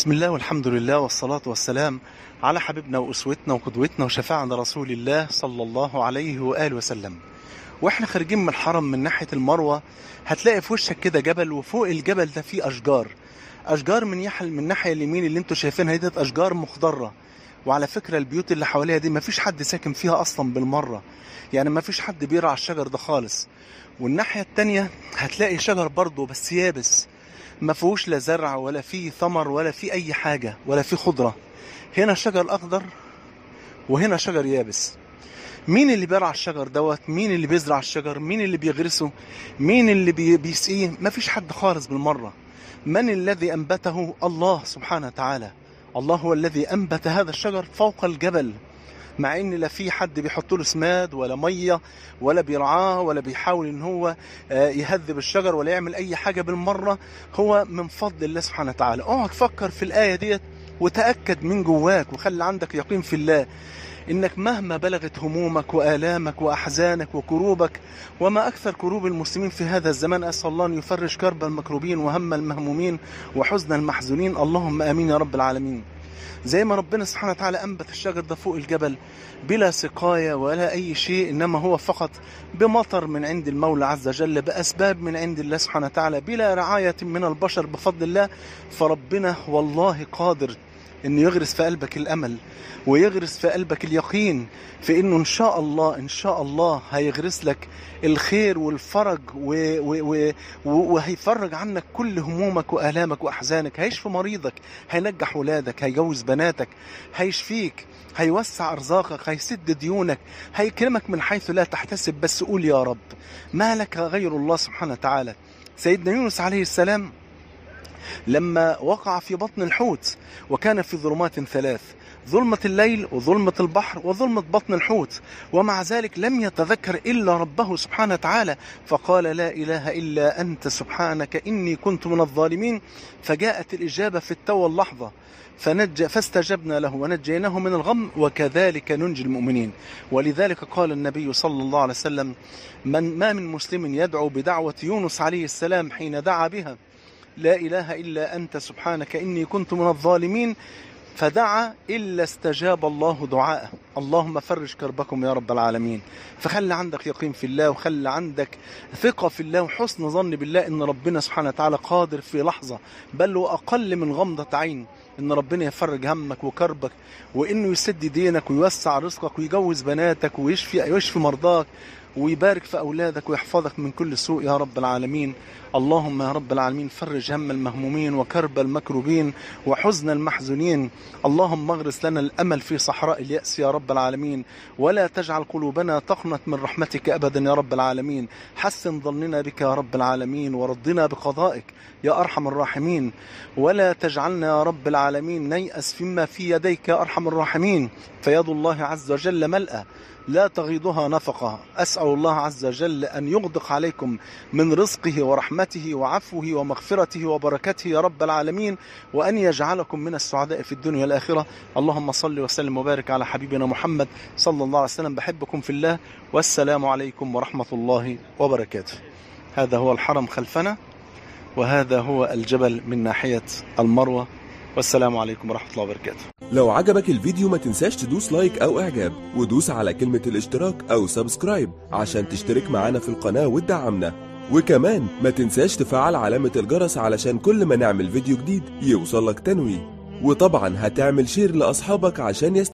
بسم الله والحمد لله والصلاة والسلام على حبيبنا وأسوتنا وقدوتنا وشفاعنا رسول الله صلى الله عليه وآله وسلم. واحنا خارجين من الحرم من ناحية المروة هتلاقي في وشك كده جبل، وفوق الجبل ده فيه أشجار من الناحية اليمين اللي انتوا شايفينها ديت أشجار مخضرة. وعلى فكرة البيوت اللي حواليها دي مفيش حد ساكن فيها أصلا بالمرة، يعني مفيش حد بيرعى الشجر ده خالص. والناحية التانية هتلاقي شجر برضه بس يابس، ما فيهوش لا زرع ولا فيه ثمر ولا فيه اي حاجة ولا فيه خضرة. هنا شجر اخضر وهنا شجر يابس. مين اللي بيرعى الشجر دوت؟ مين اللي بيزرع الشجر؟ مين اللي بيغرسه؟ مين اللي بيسقيه؟ ما فيش حد خالص بالمرة. من الذي انبته؟ الله سبحانه وتعالى. الله هو الذي انبت هذا الشجر فوق الجبل، مع ان لا في حد بيحط له سماد ولا ميه ولا بيرعاه ولا بيحاول ان هو يهذب الشجر ولا يعمل اي حاجه بالمره. هو من فضل الله سبحانه وتعالى. اقعد فكر في الايه ديت وتاكد من جواك وخلي عندك يقين في الله انك مهما بلغت همومك والامك واحزانك وكروبك، وما اكثر كروب المسلمين في هذا الزمان، اسال الله ان يفرج كرب المكروبين وهم المهمومين وحزن المحزونين، اللهم امين يا رب العالمين. زي ما ربنا سبحانه وتعالى أنبت الشجر ده فوق الجبل بلا سقاية ولا أي شيء، إنما هو فقط بمطر من عند المولى عز وجل، بأسباب من عند الله سبحانه وتعالى، بلا رعاية من البشر بفضل الله. فربنا والله قادر إنه يغرس في قلبك الأمل ويغرس في قلبك اليقين في إنه إن شاء الله هيغرس لك الخير والفرج وهيفرج عنك كل همومك وآلامك وأحزانك، هيشفي مريضك، هينجح ولادك، هيجوز بناتك، هيشفيك، هيوسع أرزاقك، هيسد ديونك، هيكرمك من حيث لا تحتسب. بس قول يا رب، ما لك غير الله سبحانه وتعالى. سيدنا يونس عليه السلام لما وقع في بطن الحوت وكان في ظلمات ثلاث، ظلمة الليل وظلمة البحر وظلمة بطن الحوت، ومع ذلك لم يتذكر إلا ربه سبحانه وتعالى، فقال لا إله إلا أنت سبحانك إني كنت من الظالمين. فجاءت الإجابة في التو اللحظة، فاستجبنا له ونجيناه من الغم وكذلك ننجي المؤمنين. ولذلك قال النبي صلى الله عليه وسلم: ما من مسلم يدعو بدعوة يونس عليه السلام حين دعا بها لا إله إلا أنت سبحانك إني كنت من الظالمين، فدعا إلا استجاب الله دعاءه. اللهم فرج كربكم يا رب العالمين. فخلي عندك يقين في الله، وخلي عندك ثقة في الله وحسن ظن بالله إن ربنا سبحانه وتعالى قادر في لحظة، بل وأقل من غمضة عين، إن ربنا يفرج همك وكربك، وإنه يسد دينك ويوسع رزقك ويجوز بناتك ويشفي مرضاك ويبارك في أولادك ويحفظك من كل سوء يا رب العالمين. اللهم يا رب العالمين فرج هم المهمومين وكرب المكروبين وحزن المحزونين. اللهم اغرس لنا الأمل في صحراء اليأس يا رب العالمين، ولا تجعل قلوبنا تقنط من رحمتك أبدا يا رب العالمين. حسن ظننا بك يا رب العالمين ورضنا بقضائك يا أرحم الراحمين، ولا تجعلنا يا رب العالمين نيأس فيما في يديك يا أرحم الراحمين، فيد الله عز وجل ملأى لا تغيضها نفقة. أسأل الله عز وجل أن يغدق عليكم من رزقه ورحمته وعفوه ومغفرته وبركته يا رب العالمين، وأن يجعلكم من السعداء في الدنيا والآخرة. اللهم صل وسلم وبارك على حبيبنا محمد صلى الله عليه وسلم. بحبكم في الله، والسلام عليكم ورحمة الله وبركاته. هذا هو الحرم خلفنا، وهذا هو الجبل من ناحية المروة، والسلام عليكم ورحمة الله وبركاته. لو عجبك الفيديو ما تنساش تدوس لايك او اعجاب، ودوس على كلمة الاشتراك او سبسكرايب عشان تشترك معانا في القناة وتدعمنا، وكمان ما تنساش تفعل علامة الجرس علشان كل ما نعمل فيديو جديد يوصلك تنويه، وطبعا هتعمل شير لأصحابك عشان